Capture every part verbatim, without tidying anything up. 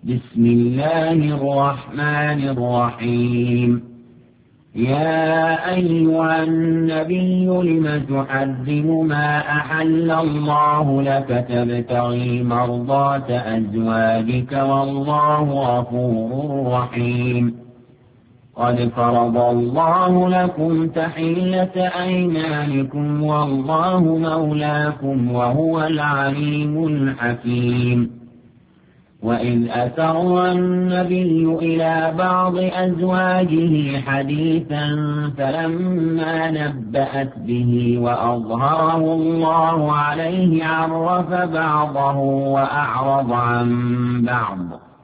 بسم الله الرحمن الرحيم. يا أيها النبي لم تحرم ما أحل الله لك تبتغي مرضات أزواجك والله غفور رحيم. قد فرض الله لكم تحلة أيمانكم والله مولاكم وهو العليم الحكيم. وإذ أسر النبي إلى بعض أزواجه حديثا فلما نبأت به وأظهره الله عليه عرف بعضه وأعرض عن بعض،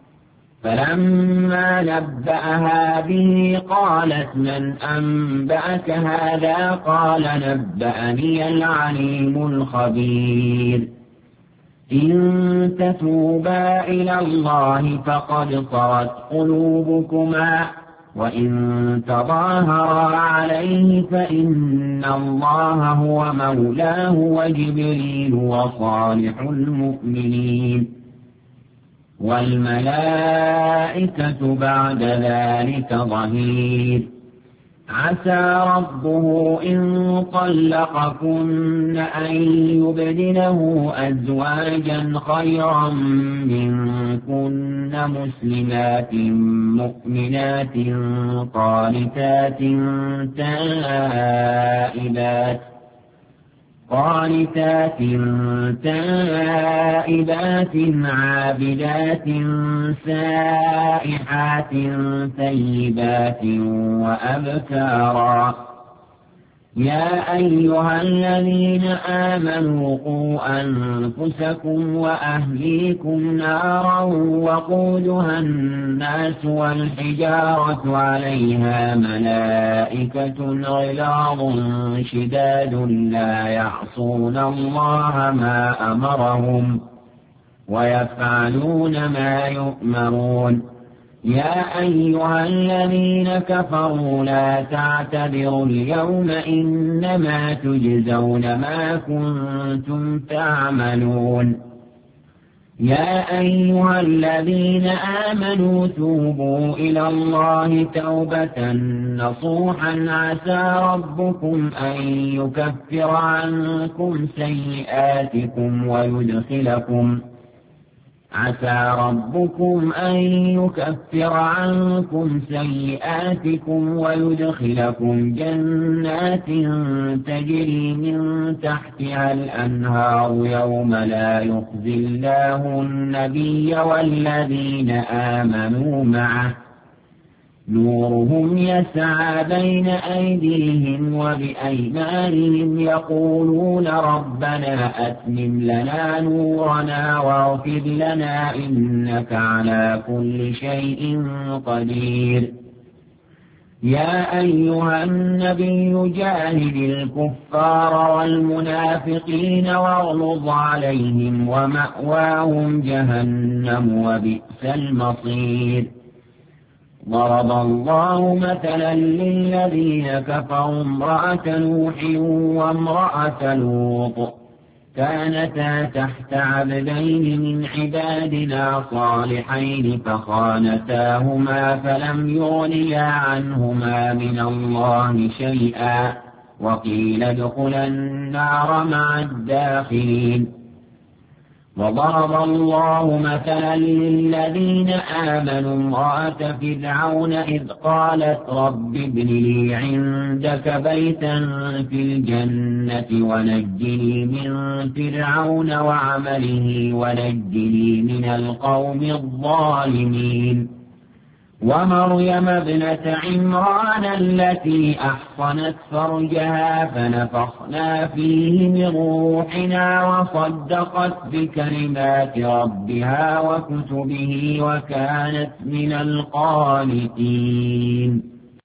فلما نبأها به قالت من أنبأك هذا؟ قال نبأني العليم الخبير. إن تتوبا إلى الله فقد صغت قلوبكما وإن تظاهرا عليه فإن الله هو مولاه وجبريل وصالح المؤمنين والملائكة بعد ذلك ظهير. عسى ربه إن طلقكن أن يبدله أزواجا خيرا منكن مسلمات مؤمنات قانتات تائبات قانتات تائبات عابدات سائحات ثيبات وأبكارا. يا أيها الذين آمنوا قوا أنفسكم وأهليكم نارا وقودها الناس والحجارة عليها ملائكة غلاظ شداد لا يعصون الله ما أمرهم ويفعلون ما يؤمرون. يا أيها الذين كفروا لا تعتذروا اليوم إنما تجزون ما كنتم تعملون. يا أيها الذين آمنوا توبوا إلى الله توبة نصوحا عسى ربكم أن يكفر عنكم سيئاتكم ويدخلكم عسى ربكم أن يكفر عنكم سيئاتكم ويدخلكم جنات تجري من تحتها الأنهار يوم لا يخزي الله النبي والذين آمنوا معه نورهم يسعى بين أيديهم وبأيمانهم يقولون ربنا أتمم لنا نورنا واغفر لنا إنك على كل شيء قدير. يا أيها النبي جاهد الكفار والمنافقين واغلظ عليهم ومأواهم جهنم وبئس المصير. ضرب الله مثلا للذين كفروا امرأة نوح وامرأة لوط كانتا تحت عبدين من عبادنا صالحين فخانتاهما فلم يغنيا عنهما من الله شيئا وقيل ادخلا النار مع الداخلين. وضرب الله مثلا للذين آمنوا امرأة فرعون إذ قالت رب ابن لي عندك بيتا في الجنة ونجني من فرعون وعمله ونجني من القوم الظالمين. ومريم ابنة عمران التي أحصنت فرجها فنفخنا فيه من روحنا وصدقت بكلمات ربها وكتبه وكانت من القانتين.